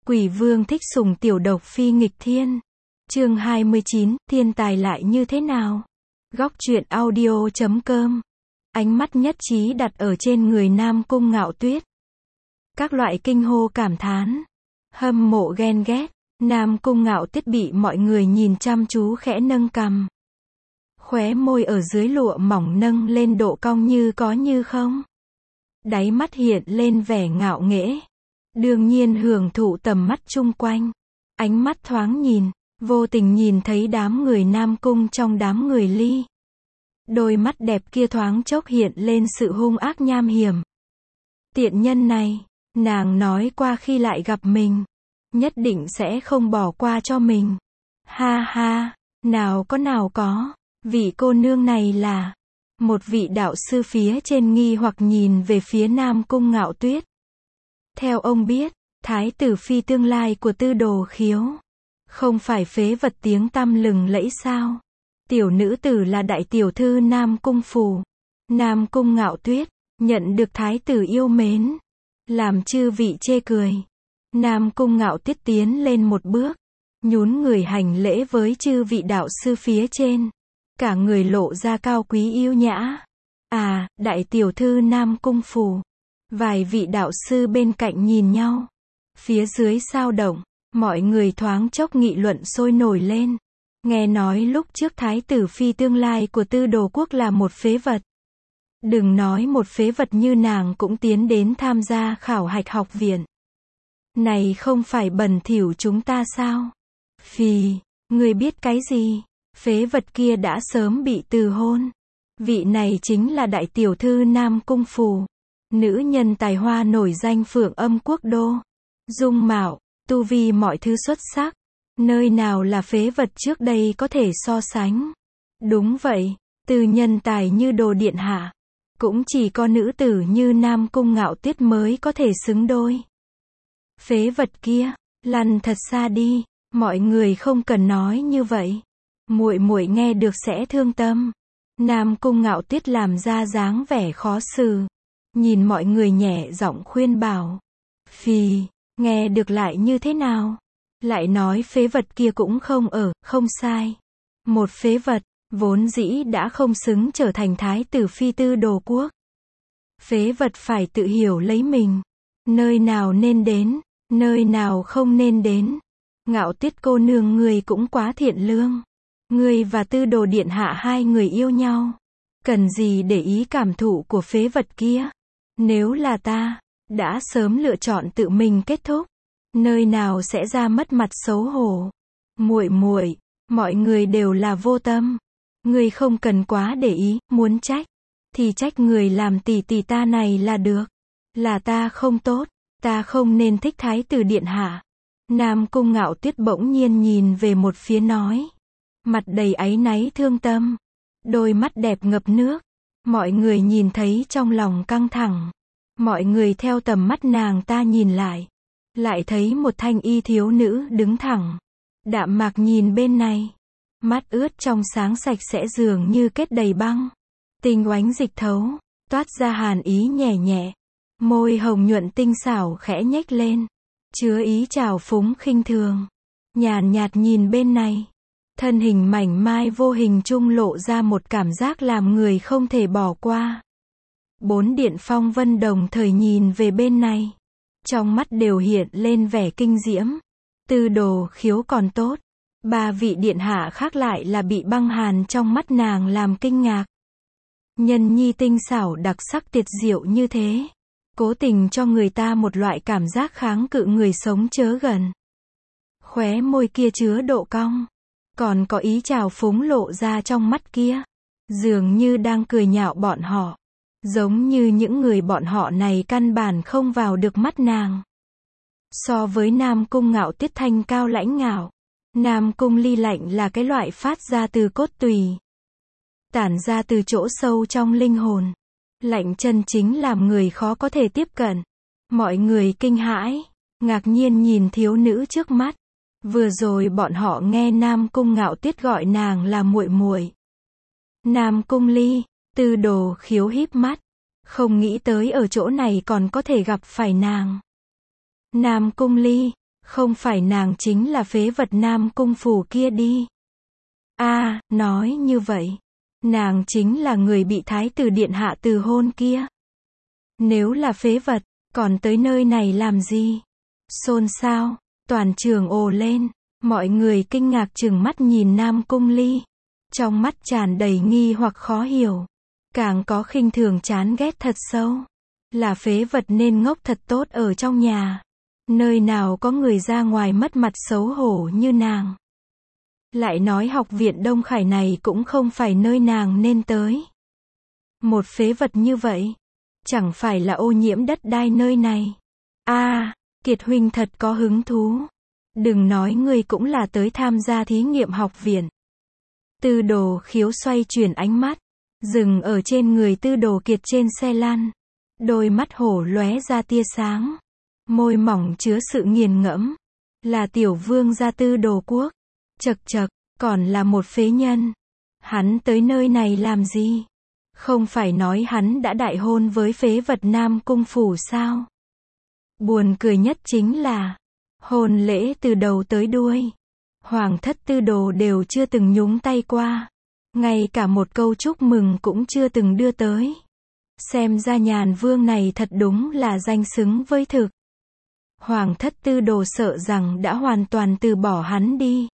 Quỷ vương thích sủng tiểu độc phi nghịch thiên. Chương 29, thiên tài lại như thế nào? Góc truyện audio.com. Ánh mắt nhất trí đặt ở trên người Nam Cung Ngạo Tuyết. Các loại kinh hô cảm thán, hâm mộ ghen ghét. Nam Cung Ngạo Tuyết bị mọi người nhìn chăm chú khẽ nâng cằm. Khóe môi ở dưới lụa mỏng nâng lên độ cong như có như không. Đáy mắt hiện lên vẻ ngạo nghễ. Đương nhiên hưởng thụ tầm mắt chung quanh. Ánh mắt thoáng nhìn, vô tình nhìn thấy đám người Nam Cung trong đám người Ly. Đôi mắt đẹp kia thoáng chốc hiện lên sự hung ác nham hiểm. Tiện nhân này, nàng nói qua khi lại gặp mình, nhất định sẽ không bỏ qua cho mình. Ha ha, nào có, vị cô nương này là... Một vị đạo sư phía trên nghi hoặc nhìn về phía Nam Cung Ngạo Tuyết. Theo ông biết, thái tử phi tương lai của Tư Đồ Khiếu, không phải phế vật tiếng tăm lừng lẫy sao? Tiểu nữ tử là đại tiểu thư Nam Cung phủ. Nam Cung Ngạo Tuyết, nhận được thái tử yêu mến, làm chư vị chê cười. Nam Cung Ngạo Tuyết tiến lên một bước, nhún người hành lễ với chư vị đạo sư phía trên. Cả người lộ ra cao quý yêu nhã. À, đại tiểu thư Nam Cung phủ. Vài vị đạo sư bên cạnh nhìn nhau. Phía dưới sao động, mọi người thoáng chốc nghị luận sôi nổi lên. Nghe nói lúc trước thái tử phi tương lai của Tư Đồ quốc là một phế vật. Đừng nói một phế vật như nàng cũng tiến đến tham gia khảo hạch học viện. Này không phải bẩn thỉu chúng ta sao? Phì, người biết cái gì? Phế vật kia đã sớm bị từ hôn. Vị này chính là đại tiểu thư Nam Cung phủ. Nữ nhân tài hoa nổi danh Phượng Âm Quốc đô. Dung mạo, tu vi mọi thứ xuất sắc. Nơi nào là phế vật trước đây có thể so sánh. Đúng vậy, từ nhân tài như Đồ điện hạ, cũng chỉ có nữ tử như Nam Cung Ngạo Tuyết mới có thể xứng đôi. Phế vật kia, lăn thật xa đi, mọi người không cần nói như vậy. Muội muội nghe được sẽ thương tâm. Nam Cung Ngạo Tuyết làm ra dáng vẻ khó xử, nhìn mọi người nhẹ giọng khuyên bảo. Phì, nghe được lại như thế nào? Lại nói phế vật kia cũng không sai. Một phế vật, vốn dĩ đã không xứng trở thành thái tử phi Tư Đồ quốc. Phế vật phải tự hiểu lấy mình. Nơi nào nên đến, nơi nào không nên đến. Ngạo Tuyết cô nương người cũng quá thiện lương. Người và Tư Đồ điện hạ hai người yêu nhau, cần gì để ý cảm thụ của phế vật kia? Nếu là ta, đã sớm lựa chọn tự mình kết thúc. Nơi nào sẽ ra mất mặt xấu hổ. Muội muội, mọi người đều là vô tâm. Người không cần quá để ý, muốn trách thì trách người làm tỷ tỷ ta này là được. Là ta không tốt, ta không nên thích thái tử điện hạ. Nam Cung Ngạo Tuyết bỗng nhiên nhìn về một phía nói, mặt đầy áy náy thương tâm, đôi mắt đẹp ngập nước. Mọi người nhìn thấy trong lòng căng thẳng. Mọi người theo tầm mắt nàng ta nhìn lại thấy một thanh y thiếu nữ đứng thẳng, đạm mạc nhìn bên này. Mắt ướt trong sáng sạch sẽ dường như kết đầy băng, tinh oánh dịch thấu, toát ra hàn ý nhẹ nhẹ. Môi hồng nhuận tinh xảo khẽ nhếch lên, chứa ý trào phúng khinh thường. Nhàn nhạt nhìn bên này, thân hình mảnh mai vô hình trung lộ ra một cảm giác làm người không thể bỏ qua. Bốn điện phong vân đồng thời nhìn về bên này, trong mắt đều hiện lên vẻ kinh diễm. Tư Đồ Khiếu còn tốt, ba vị điện hạ khác lại là bị băng hàn trong mắt nàng làm kinh ngạc. Nhân nhi tinh xảo đặc sắc tuyệt diệu như thế, cố tình cho người ta một loại cảm giác kháng cự người sống chớ gần. Khóe môi kia chứa độ cong, còn có ý trào phúng lộ ra trong mắt kia, dường như đang cười nhạo bọn họ. Giống như những người bọn họ này căn bản không vào được mắt nàng. So với Nam Cung Ngạo Tuyết thanh cao lãnh ngạo, Nam Cung Ly lạnh là cái loại phát ra từ cốt tùy, tản ra từ chỗ sâu trong linh hồn. Lạnh chân chính làm người khó có thể tiếp cận. Mọi người kinh hãi, ngạc nhiên nhìn thiếu nữ trước mắt. Vừa rồi bọn họ nghe Nam Cung Ngạo Tuyết gọi nàng là muội muội. Nam Cung Ly, Tư Đồ Khiếu híp mắt, không nghĩ tới ở chỗ này còn có thể gặp phải nàng. Nam Cung Ly, Không phải nàng chính là phế vật Nam Cung Phủ kia đi. Nói như vậy, nàng chính là người bị Thái tử điện hạ từ hôn kia. Nếu là phế vật, còn tới nơi này làm gì? Xôn xao, toàn trường ồ lên, mọi người kinh ngạc trừng mắt nhìn Nam Cung Ly. Trong mắt tràn đầy nghi hoặc khó hiểu, càng có khinh thường chán ghét thật sâu. Là phế vật nên ngốc thật tốt ở trong nhà. Nơi nào có người ra ngoài mất mặt xấu hổ như nàng. Lại nói học viện Đông Khải này cũng không phải nơi nàng nên tới. Một phế vật như vậy, chẳng phải là ô nhiễm đất đai nơi này. Kiệt huynh thật có hứng thú. Đừng nói ngươi cũng là tới tham gia thí nghiệm học viện. Tư Đồ Khiếu xoay chuyển ánh mắt, dừng ở trên người Tư Đồ Kiệt trên xe lăn. Đôi mắt hổ lóe ra tia sáng, môi mỏng chứa sự nghiền ngẫm. Là tiểu vương gia Tư Đồ Quốc. Chậc chậc, còn là một phế nhân. Hắn tới nơi này làm gì? Không phải nói hắn đã đại hôn với phế vật Nam Cung Phủ sao? Buồn cười nhất chính là, hôn lễ từ đầu tới đuôi, Hoàng thất Tư Đồ đều chưa từng nhúng tay qua. Ngay cả một câu chúc mừng cũng chưa từng đưa tới. Xem ra Nhàn Vương này thật đúng là danh xứng với thực. Hoàng thất Tư Đồ sợ rằng đã hoàn toàn từ bỏ hắn đi.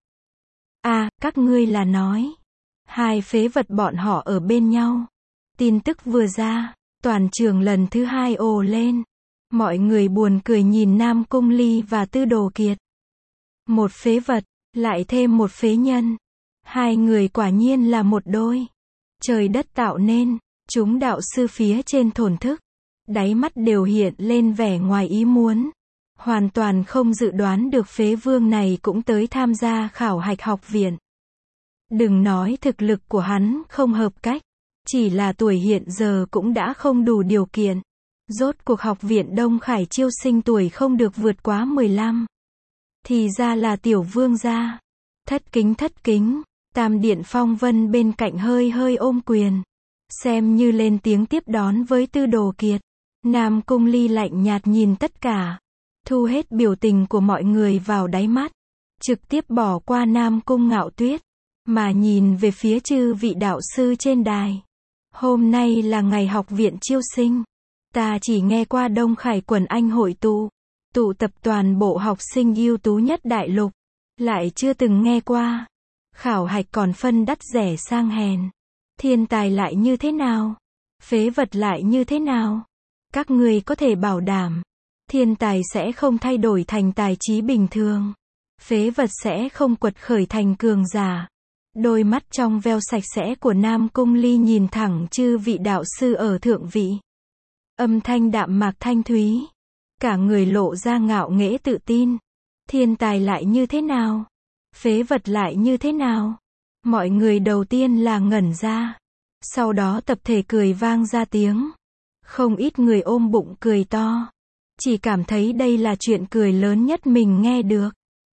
Các ngươi là nói, hai phế vật bọn họ ở bên nhau. Tin tức vừa ra, toàn trường lần thứ hai ồ lên. Mọi người buồn cười nhìn Nam Cung Ly và Tư Đồ Kiệt. Một phế vật, lại thêm một phế nhân. Hai người quả nhiên là một đôi. Trời đất tạo nên, chúng đạo sư phía trên thổn thức. Đáy mắt đều hiện lên vẻ ngoài ý muốn. Hoàn toàn không dự đoán được phế vương này cũng tới tham gia khảo hạch học viện. Đừng nói thực lực của hắn không hợp cách, chỉ là tuổi hiện giờ cũng đã không đủ điều kiện. Rốt cuộc học viện Đông Khải chiêu sinh tuổi không được vượt quá 15. Thì ra là tiểu vương gia. Thất kính, Tam Điện Phong Vân bên cạnh hơi hơi ôm quyền. Xem như lên tiếng tiếp đón với Tư Đồ Kiệt. Nam Cung Ly lạnh nhạt nhìn tất cả. Thu hết biểu tình của mọi người vào đáy mắt. Trực tiếp bỏ qua Nam Cung Ngạo Tuyết. Mà nhìn về phía chư vị đạo sư trên đài. Hôm nay là ngày học viện chiêu sinh. Ta chỉ nghe qua Đông Khải quần anh hội tụ tập toàn bộ học sinh ưu tú nhất đại lục. Lại chưa từng nghe qua. Khảo hạch còn phân đắt rẻ sang hèn. Thiên tài lại như thế nào? Phế vật lại như thế nào? Các ngươi có thể bảo đảm, thiên tài sẽ không thay đổi thành tài trí bình thường. Phế vật sẽ không quật khởi thành cường giả. Đôi mắt trong veo sạch sẽ của Nam Cung Ly nhìn thẳng chư vị đạo sư ở thượng vị. Âm thanh đạm mạc thanh thúy. Cả người lộ ra ngạo nghễ tự tin. Thiên tài lại như thế nào? Phế vật lại như thế nào? Mọi người đầu tiên là ngẩn ra. Sau đó tập thể cười vang ra tiếng. Không ít người ôm bụng cười to. Chỉ cảm thấy đây là chuyện cười lớn nhất mình nghe được.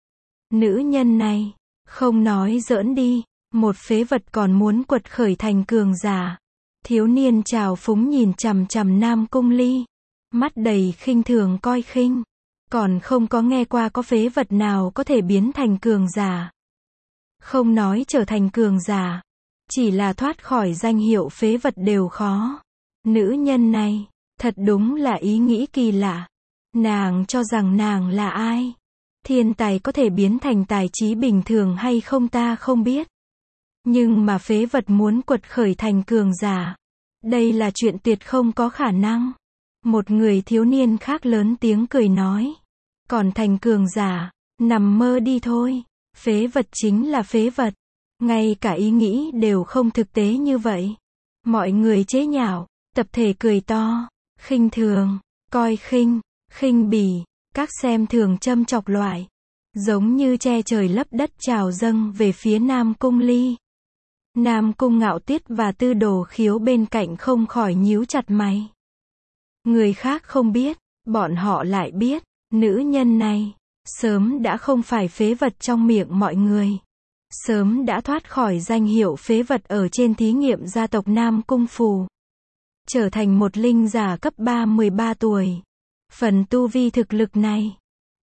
Nữ nhân này, không nói giỡn đi. Một phế vật còn muốn quật khởi thành cường giả. Thiếu niên trào phúng nhìn chằm chằm Nam Cung Ly. Mắt đầy khinh thường coi khinh. Còn không có nghe qua có phế vật nào có thể biến thành cường giả. Không nói trở thành cường giả. Chỉ là thoát khỏi danh hiệu phế vật đều khó. Nữ nhân này, thật đúng là ý nghĩ kỳ lạ. Nàng cho rằng nàng là ai? Thiên tài có thể biến thành tài trí bình thường hay không ta không biết. Nhưng mà phế vật muốn quật khởi thành cường giả. Đây là chuyện tuyệt không có khả năng. Một người thiếu niên khác lớn tiếng cười nói. Còn thành cường giả, nằm mơ đi thôi. Phế vật chính là phế vật. Ngay cả ý nghĩ đều không thực tế như vậy. Mọi người chế nhạo, tập thể cười to, khinh thường, coi khinh, khinh bỉ, các xem thường châm chọc loại. Giống như che trời lấp đất trào dâng về phía Nam Cung Ly. Nam Cung Ngạo Tuyết và Tư Đồ Khiếu bên cạnh không khỏi nhíu chặt mày. Người khác không biết, bọn họ lại biết, nữ nhân này, sớm đã không phải phế vật trong miệng mọi người. Sớm đã thoát khỏi danh hiệu phế vật ở trên thí nghiệm gia tộc Nam Cung Phủ. Trở thành một linh giả cấp 3 13 tuổi. Phần tu vi thực lực này,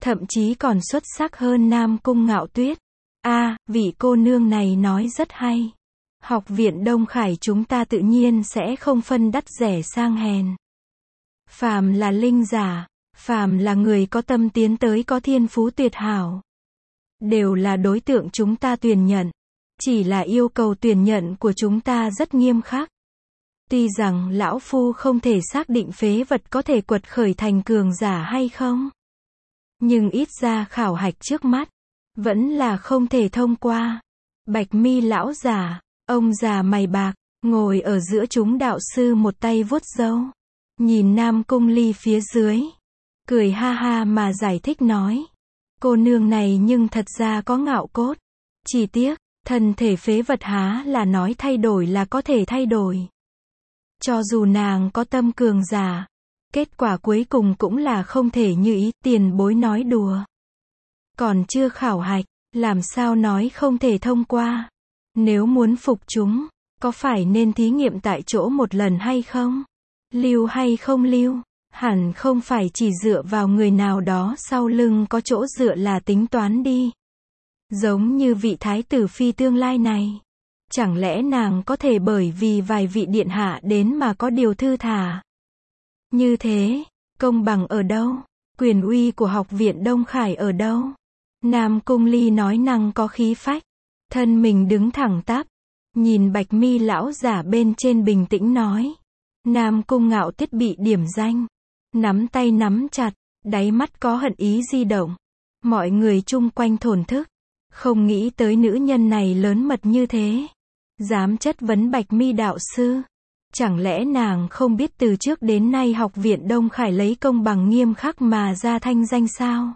thậm chí còn xuất sắc hơn Nam Cung Ngạo Tuyết. Vị cô nương này nói rất hay. Học viện Đông Khải chúng ta tự nhiên sẽ không phân đắt rẻ sang hèn. Phàm là linh giả, phàm là người có tâm tiến tới có thiên phú tuyệt hảo, đều là đối tượng chúng ta tuyển nhận. Chỉ là yêu cầu tuyển nhận của chúng ta rất nghiêm khắc. Tuy rằng lão phu không thể xác định phế vật có thể quật khởi thành cường giả hay không, nhưng ít ra khảo hạch trước mắt vẫn là không thể thông qua. Bạch mi lão giả, ông già mày bạc, ngồi ở giữa chúng đạo sư một tay vuốt râu, nhìn Nam Cung Ly phía dưới, cười ha ha mà giải thích nói. Cô nương này nhưng thật ra có ngạo cốt. Chỉ tiếc, thân thể phế vật há là nói thay đổi là có thể thay đổi. Cho dù nàng có tâm cường giả, kết quả cuối cùng cũng là không thể như ý. Tiền bối nói đùa. Còn chưa khảo hạch, làm sao nói không thể thông qua. Nếu muốn phục chúng, có phải nên thí nghiệm tại chỗ một lần hay không? Lưu hay không lưu? Hẳn không phải chỉ dựa vào người nào đó sau lưng có chỗ dựa là tính toán đi. Giống như vị thái tử phi tương lai này. Chẳng lẽ nàng có thể bởi vì vài vị điện hạ đến mà có điều thư thả? Như thế, công bằng ở đâu? Quyền uy của học viện Đông Khải ở đâu? Nam Cung Ly nói năng có khí phách. Thân mình đứng thẳng tắp. Nhìn Bạch mi lão giả bên trên bình tĩnh nói. Nam Cung Ngạo Tuyết bị điểm danh. Nắm tay nắm chặt, đáy mắt có hận ý di động. Mọi người chung quanh thổn thức. Không nghĩ tới nữ nhân này lớn mật như thế. Dám chất vấn Bạch mi đạo sư. Chẳng lẽ nàng không biết từ trước đến nay học viện Đông Khải lấy công bằng nghiêm khắc mà ra thanh danh sao?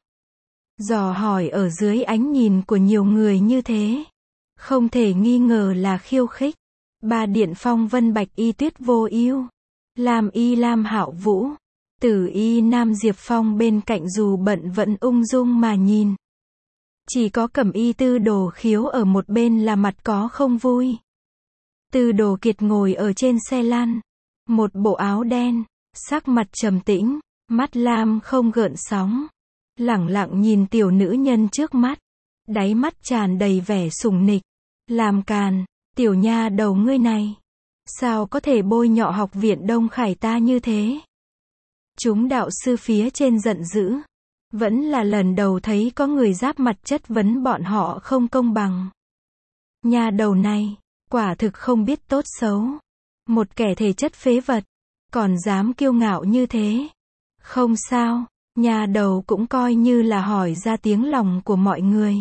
Dò hỏi ở dưới ánh nhìn của nhiều người như thế. Không thể nghi ngờ là khiêu khích. Ba điện phong vân Bạch y Tuyết Vô Ưu, Lam y Lam Hạo Vũ, Tử y Nam Diệp Phong bên cạnh dù bận vẫn ung dung mà nhìn. Chỉ có Cẩm y Tư Đồ Khiếu ở một bên là mặt có không vui. Tư Đồ Kiệt ngồi ở trên xe lăn, một bộ áo đen, sắc mặt trầm tĩnh, mắt lam không gợn sóng, lẳng lặng nhìn tiểu nữ nhân trước mắt, đáy mắt tràn đầy vẻ sủng nịch. Làm càn, tiểu nha đầu ngươi này, sao có thể bôi nhọ học viện Đông Khải ta như thế? Chúng đạo sư phía trên giận dữ. Vẫn là lần đầu thấy có người giáp mặt chất vấn bọn họ không công bằng. Nha đầu này, quả thực không biết tốt xấu. Một kẻ thể chất phế vật, còn dám kiêu ngạo như thế. Không sao, nha đầu cũng coi như là hỏi ra tiếng lòng của mọi người.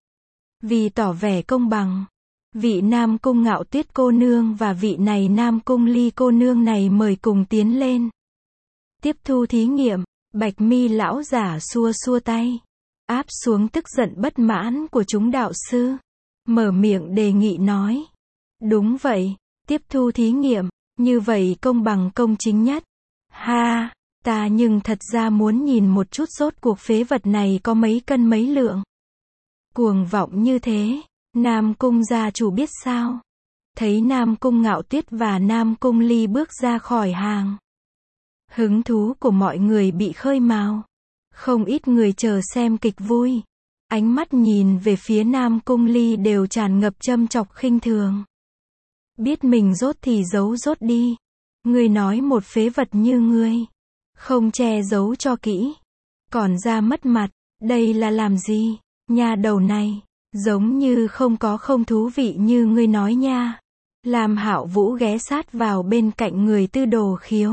Vì tỏ vẻ công bằng, vị Nam Cung Ngạo Tuyết cô nương và vị này Nam Cung Ly cô nương này mời cùng tiến lên. Tiếp thu thí nghiệm. Bạch mi lão giả xua xua tay, áp xuống tức giận bất mãn của chúng đạo sư, mở miệng đề nghị nói. Đúng vậy, tiếp thu thí nghiệm, như vậy công bằng công chính nhất. Ha, ta nhưng thật ra muốn nhìn một chút rốt cuộc phế vật này có mấy cân mấy lượng. Cuồng vọng như thế, Nam Cung gia chủ biết sao? Thấy Nam Cung Ngạo Tuyết và Nam Cung Ly bước ra khỏi hàng. Hứng thú của mọi người bị khơi mào. Không ít người chờ xem kịch vui. Ánh mắt nhìn về phía Nam Cung Ly đều tràn ngập châm chọc khinh thường. Biết mình rốt thì giấu rốt đi. Ngươi nói một phế vật như ngươi, không che giấu cho kỹ, còn ra mất mặt, đây là làm gì? Nha đầu này, giống như không có không thú vị như ngươi nói nha. Lam Hạo Vũ ghé sát vào bên cạnh người Tư Đồ Khiếu.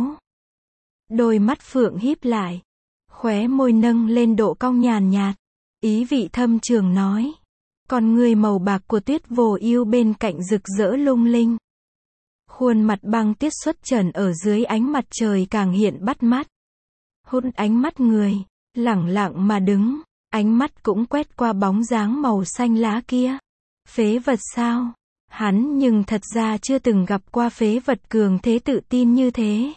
Đôi mắt phượng híp lại, khóe môi nâng lên độ cong nhàn nhạt, ý vị thâm trường nói. Con người màu bạc của Tuyết Vô Ưu bên cạnh rực rỡ lung linh. Khuôn mặt băng tuyết xuất trần ở dưới ánh mặt trời càng hiện bắt mắt. Hút ánh mắt người, lẳng lặng mà đứng, ánh mắt cũng quét qua bóng dáng màu xanh lá kia. Phế vật sao? Hắn nhưng thật ra chưa từng gặp qua phế vật cường thế tự tin như thế.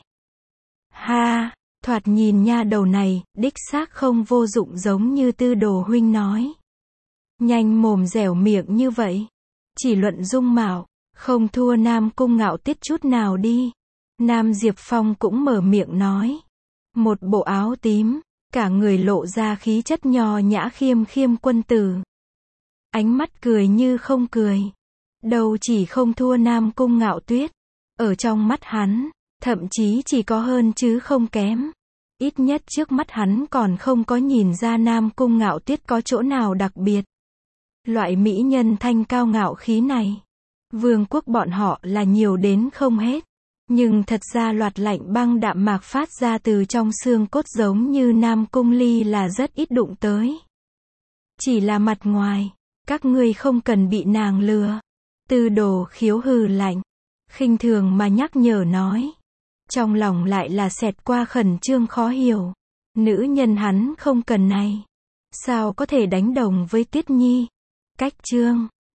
Ha, thoạt nhìn nha đầu này, đích xác không vô dụng giống như Tư Đồ huynh nói. Nhanh mồm dẻo miệng như vậy, chỉ luận dung mạo, không thua Nam Cung Ngạo Tuyết chút nào đi. Nam Diệp Phong cũng mở miệng nói. Một bộ áo tím, cả người lộ ra khí chất nho nhã khiêm khiêm quân tử. Ánh mắt cười như không cười. Đâu chỉ không thua Nam Cung Ngạo Tuyết. Ở trong mắt hắn, thậm chí chỉ có hơn chứ không kém. Ít nhất trước mắt hắn còn không có nhìn ra Nam Cung Ngạo Tuyết có chỗ nào đặc biệt. Loại mỹ nhân thanh cao ngạo khí này, vương quốc bọn họ là nhiều đến không hết. Nhưng thật ra loạt lạnh băng đạm mạc phát ra từ trong xương cốt giống như Nam Cung Ly là rất ít đụng tới. Chỉ là mặt ngoài, các ngươi không cần bị nàng lừa. Tư Đồ Khiếu hừ lạnh, khinh thường mà nhắc nhở nói. Trong lòng lại là xẹt qua khẩn trương khó hiểu. Nữ nhân hắn không cần này. Sao có thể đánh đồng với Tuyết Nhi? Cách chương